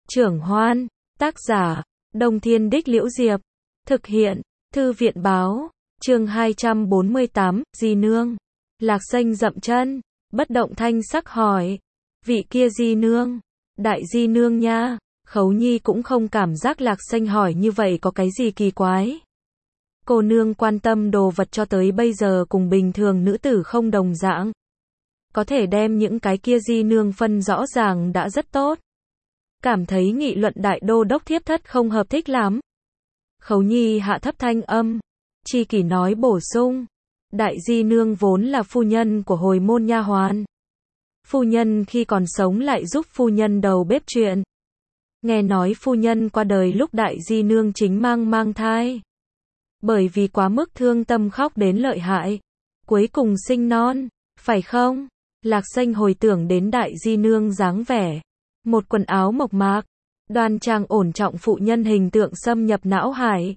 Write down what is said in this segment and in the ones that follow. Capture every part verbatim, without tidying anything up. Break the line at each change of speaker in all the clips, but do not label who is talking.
Trưởng Hoan, tác giả, Đông Thiên Đích Liễu Diệp, thực hiện, Thư viện Báo, chương hai trăm bốn mươi tám, Di Nương. Lạc Xanh dậm chân, bất động thanh sắc hỏi, vị kia Di Nương, Đại Di Nương nha. Khấu Nhi cũng không cảm giác Lạc Xanh hỏi như vậy có cái gì kỳ quái. Cô nương quan tâm đồ vật cho tới bây giờ cùng bình thường nữ tử không đồng dạng. Có thể đem những cái kia Di Nương phân rõ ràng đã rất tốt. Cảm thấy nghị luận đại đô đốc thiếp thất không hợp thích lắm. Khấu Nhi hạ thấp thanh âm, chi kỷ nói bổ sung, Đại Di Nương vốn là phu nhân của hồi môn nha hoàn. Phu nhân khi còn sống lại giúp phu nhân đầu bếp chuyện. Nghe nói phu nhân qua đời lúc Đại Di Nương chính mang mang thai. Bởi vì quá mức thương tâm khóc đến lợi hại. Cuối cùng sinh non, phải không? Lạc Xanh hồi tưởng đến Đại Di Nương dáng vẻ. Một quần áo mộc mạc, đoan trang ổn trọng phụ nhân hình tượng xâm nhập não hải.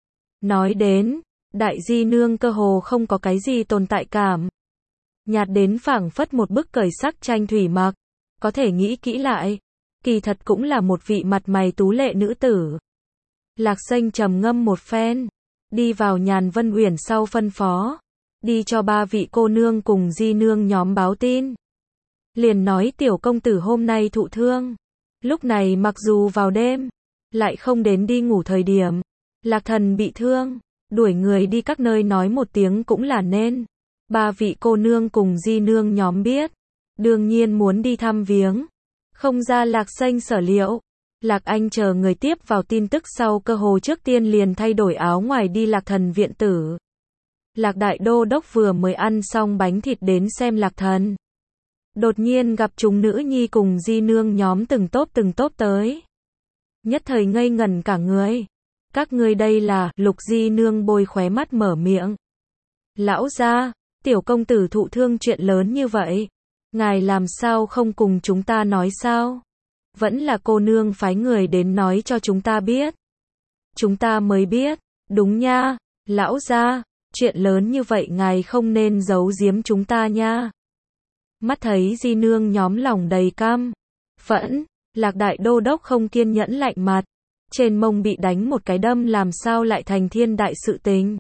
Nói đến, Đại Di Nương cơ hồ không có cái gì tồn tại cảm. Nhạt đến phảng phất một bức cởi sắc tranh thủy mặc. Có thể nghĩ kỹ lại, kỳ thật cũng là một vị mặt mày tú lệ nữ tử. Lạc Xanh trầm ngâm một phen, đi vào Nhàn Vân Uyển sau phân phó, đi cho ba vị cô nương cùng Di Nương nhóm báo tin. Liền nói tiểu công tử hôm nay thụ thương. Lúc này mặc dù vào đêm, lại không đến đi ngủ thời điểm. Lạc thần bị thương, đuổi người đi các nơi nói một tiếng cũng là nên. Ba vị cô nương cùng Di Nương nhóm biết, đương nhiên muốn đi thăm viếng. Không ra Lạc Xanh sở liệu. Lạc Anh chờ người tiếp vào tin tức sau cơ hồ trước tiên liền thay đổi áo ngoài đi Lạc thần viện tử. Lạc đại đô đốc vừa mới ăn xong bánh thịt đến xem Lạc thần. Đột nhiên gặp chúng nữ nhi cùng Di Nương nhóm từng tốp từng tốp tới. Nhất thời ngây ngẩn cả người. Các ngươi đây là, Lục Di Nương bôi khóe mắt mở miệng. Lão gia, tiểu công tử thụ thương chuyện lớn như vậy. Ngài làm sao không cùng chúng ta nói sao? Vẫn là cô nương phái người đến nói cho chúng ta biết. Chúng ta mới biết, đúng nha, lão gia, chuyện lớn như vậy ngài không nên giấu giếm chúng ta nha. Mắt thấy Di Nương nhóm lòng đầy căm phẫn, Lạc đại đô đốc không kiên nhẫn lạnh mặt, trên mông bị đánh một cái đâm làm sao lại thành thiên đại sự tình.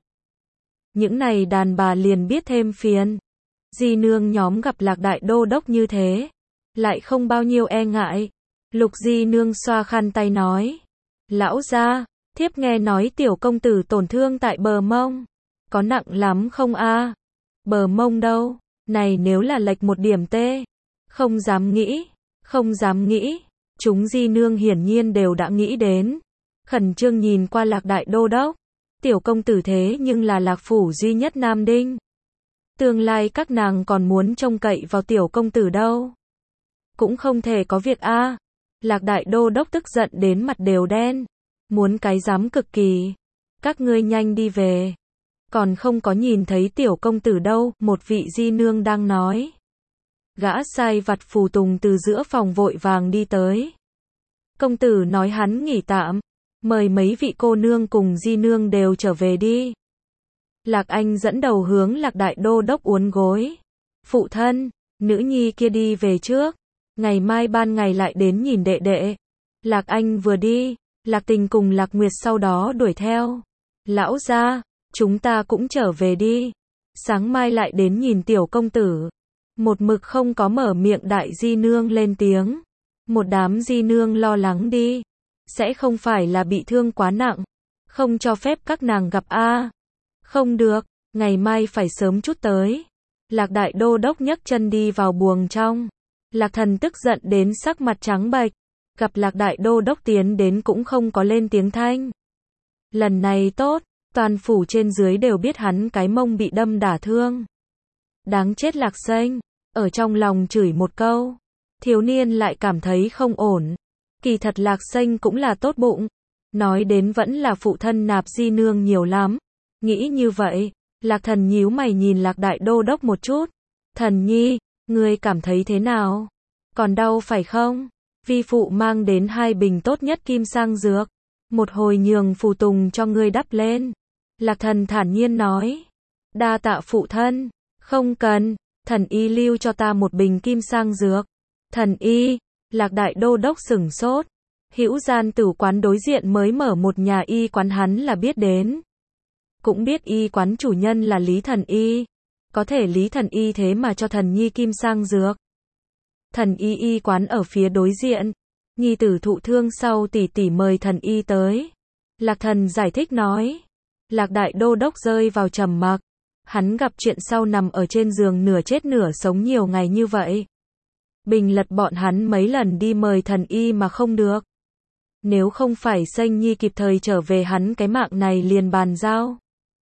Những này đàn bà liền biết thêm phiền. Di Nương nhóm gặp Lạc đại đô đốc như thế, lại không bao nhiêu e ngại. Lục Di Nương xoa khăn tay nói, lão gia, thiếp nghe nói tiểu công tử tổn thương tại bờ mông, có nặng lắm không a? Bờ mông đâu? Này nếu là lệch một điểm tê, không dám nghĩ, không dám nghĩ. Chúng Di Nương hiển nhiên đều đã nghĩ đến. Khẩn trương nhìn qua Lạc đại đô đốc. Tiểu công tử thế nhưng là Lạc phủ duy nhất nam đinh. Tương lai các nàng còn muốn trông cậy vào tiểu công tử đâu. Cũng không thể có việc a. Lạc đại đô đốc tức giận đến mặt đều đen. Muốn cái dám cực kỳ. Các ngươi nhanh đi về. Còn không có nhìn thấy tiểu công tử đâu, một vị Di Nương đang nói. Gã sai vặt phù tùng từ giữa phòng vội vàng đi tới. Công tử nói hắn nghỉ tạm, mời mấy vị cô nương cùng Di Nương đều trở về đi. Lạc Anh dẫn đầu hướng Lạc đại đô đốc uốn gối. Phụ thân, nữ nhi kia đi về trước, ngày mai ban ngày lại đến nhìn đệ đệ. Lạc Anh vừa đi, Lạc Tình cùng Lạc Nguyệt sau đó đuổi theo. Lão gia, chúng ta cũng trở về đi. Sáng mai lại đến nhìn tiểu công tử. Một mực không có mở miệng đại Di Nương lên tiếng. Một đám Di Nương lo lắng đi. Sẽ không phải là bị thương quá nặng. Không cho phép các nàng gặp a. Không được, ngày mai phải sớm chút tới. Lạc đại đô đốc nhấc chân đi vào buồng trong. Lạc thần tức giận đến sắc mặt trắng bệch. Gặp Lạc đại đô đốc tiến đến cũng không có lên tiếng thanh. Lần này tốt. Toàn phủ trên dưới đều biết hắn cái mông bị đâm đả thương. Đáng chết Lạc Xanh, ở trong lòng chửi một câu. Thiếu niên lại cảm thấy không ổn. Kỳ thật Lạc Xanh cũng là tốt bụng. Nói đến vẫn là phụ thân nạp Di Nương nhiều lắm. Nghĩ như vậy, Lạc thần nhíu mày nhìn Lạc đại đô đốc một chút. Thần nhi, ngươi cảm thấy thế nào? Còn đau phải không? Vi phụ mang đến hai bình tốt nhất kim sang dược. Một hồi nhường phù tùng cho ngươi đắp lên. Lạc thần thản nhiên nói. Đa tạ phụ thân. Không cần, thần y lưu cho ta một bình kim sang dược. Thần y, Lạc đại đô đốc sửng sốt. Hữu Gian tử quán đối diện mới mở một nhà y quán hắn là biết đến. Cũng biết y quán chủ nhân là Lý Thần Y. Có thể Lý Thần Y thế mà cho thần nhi kim sang dược. Thần y y quán ở phía đối diện. Nhi tử thụ thương sau tỷ tỷ mời thần y tới. Lạc Thần giải thích nói. Lạc Đại Đô Đốc rơi vào trầm mặc. Hắn gặp chuyện sau nằm ở trên giường nửa chết nửa sống nhiều ngày như vậy. Bình lật bọn hắn mấy lần đi mời thần y mà không được. Nếu không phải Sanh Nhi kịp thời trở về hắn cái mạng này liền bàn giao.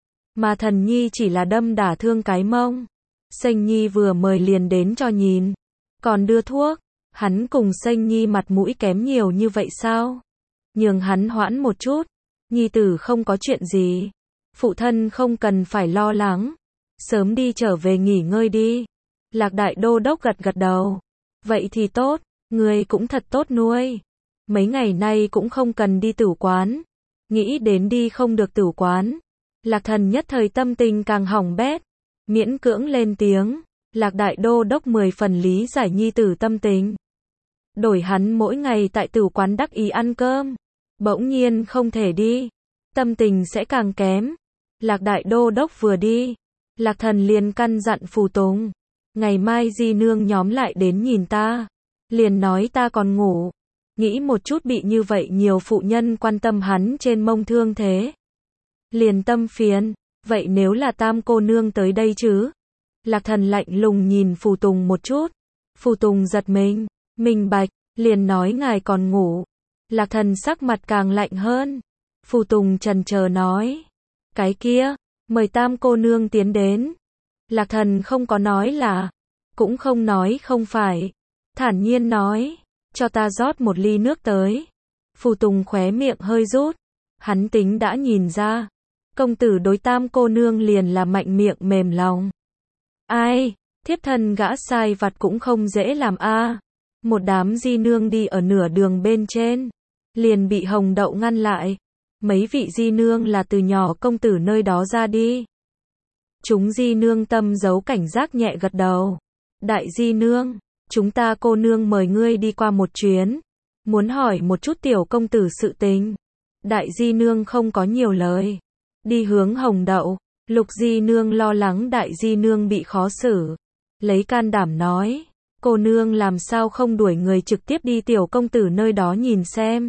Mà thần nhi chỉ là đâm đả thương cái mông. Sanh Nhi vừa mời liền đến cho nhìn. Còn đưa thuốc. Hắn cùng Sanh Nhi mặt mũi kém nhiều như vậy sao? Nhường hắn hoãn một chút. Nhi tử không có chuyện gì. Phụ thân không cần phải lo lắng. Sớm đi trở về nghỉ ngơi đi. Lạc Đại Đô Đốc gật gật đầu. Vậy thì tốt. Người cũng thật tốt nuôi. Mấy ngày nay cũng không cần đi tử quán. Nghĩ đến đi không được tử quán. Lạc Thần nhất thời tâm tình càng hỏng bét. Miễn cưỡng lên tiếng. Lạc Đại Đô Đốc mười phần lý giải nhi tử tâm tình. Đổi hắn mỗi ngày tại tử quán đắc ý ăn cơm. Bỗng nhiên không thể đi. Tâm tình sẽ càng kém. Lạc Đại Đô Đốc vừa đi. Lạc Thần liền căn dặn Phù Tùng. Ngày mai di nương nhóm lại đến nhìn ta. Liền nói ta còn ngủ. Nghĩ một chút bị như vậy nhiều phụ nhân quan tâm hắn trên mông thương thế. Liền tâm phiền. Vậy nếu là Tam cô nương tới đây chứ? Lạc Thần lạnh lùng nhìn Phù Tùng một chút. Phù Tùng giật mình. Minh bạch. Liền nói ngài còn ngủ. Lạc Thần sắc mặt càng lạnh hơn. Phù Tùng chần chờ nói. Cái kia. Mời Tam cô nương tiến đến. Lạc Thần không có nói là. Cũng không nói không phải. Thản nhiên nói. Cho ta rót một ly nước tới. Phù Tùng khóe miệng hơi rút. Hắn tính đã nhìn ra. Công tử đối Tam cô nương liền là mạnh miệng mềm lòng. Ai, thiếp thân gã sai vặt cũng không dễ làm a. À. Một đám di nương đi ở nửa đường bên trên. Liền bị Hồng Đậu ngăn lại. Mấy vị di nương là từ nhỏ công tử nơi đó ra đi. Chúng di nương tâm giấu cảnh giác nhẹ gật đầu. Đại di nương. Chúng ta cô nương mời ngươi đi qua một chuyến. Muốn hỏi một chút tiểu công tử sự tình. Đại di nương không có nhiều lời. Đi hướng Hồng Đậu. Lục di nương lo lắng đại di nương bị khó xử. Lấy can đảm nói. Cô nương làm sao không đuổi người trực tiếp đi tiểu công tử nơi đó nhìn xem.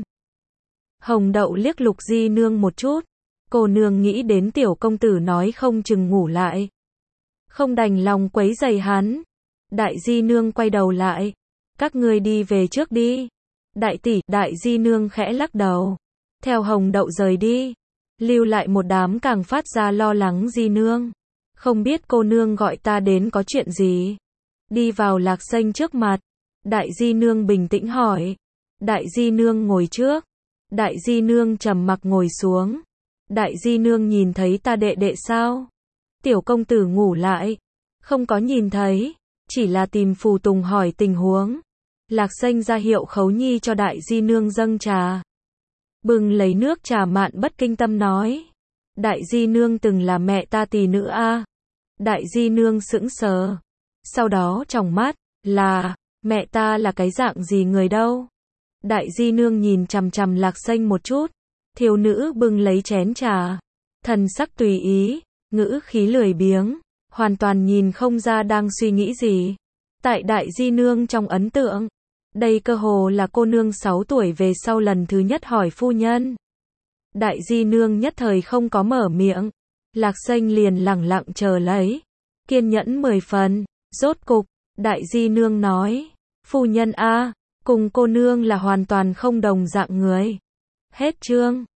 Hồng Đậu liếc Lục di nương một chút. Cô nương nghĩ đến tiểu công tử nói không chừng ngủ lại. Không đành lòng quấy rầy hắn. Đại di nương quay đầu lại. Các ngươi đi về trước đi. Đại tỷ, đại di nương khẽ lắc đầu. Theo Hồng Đậu rời đi. Lưu lại một đám càng phát ra lo lắng di nương. Không biết cô nương gọi ta đến có chuyện gì. Đi vào Lạc Sanh trước mặt. Đại di nương bình tĩnh hỏi. Đại di nương ngồi trước. Đại di nương trầm mặc ngồi xuống. Đại di nương nhìn thấy ta đệ đệ sao? Tiểu công tử ngủ lại. Không có nhìn thấy. Chỉ là tìm Phù Tùng hỏi tình huống. Lạc Sanh ra hiệu Khấu Nhi cho đại di nương dâng trà. Bừng lấy nước trà mạn bất kinh tâm nói. Đại di nương từng là mẹ ta tỷ nữ a. À. Đại di nương sững sờ. Sau đó tròng mắt. Là. Mẹ ta là cái dạng gì người đâu? Đại di nương nhìn chằm chằm Lạc Sanh một chút. Thiếu nữ bưng lấy chén trà. Thần sắc tùy ý. Ngữ khí lười biếng. Hoàn toàn nhìn không ra đang suy nghĩ gì. Tại đại di nương trong ấn tượng. Đây cơ hồ là cô nương sáu tuổi về sau lần thứ nhất hỏi phu nhân. Đại di nương nhất thời không có mở miệng. Lạc Sanh liền lẳng lặng chờ lấy. Kiên nhẫn mười phần. Rốt cục. Đại di nương nói. Phu nhân a, cùng cô nương là hoàn toàn không đồng dạng người. Hết chương.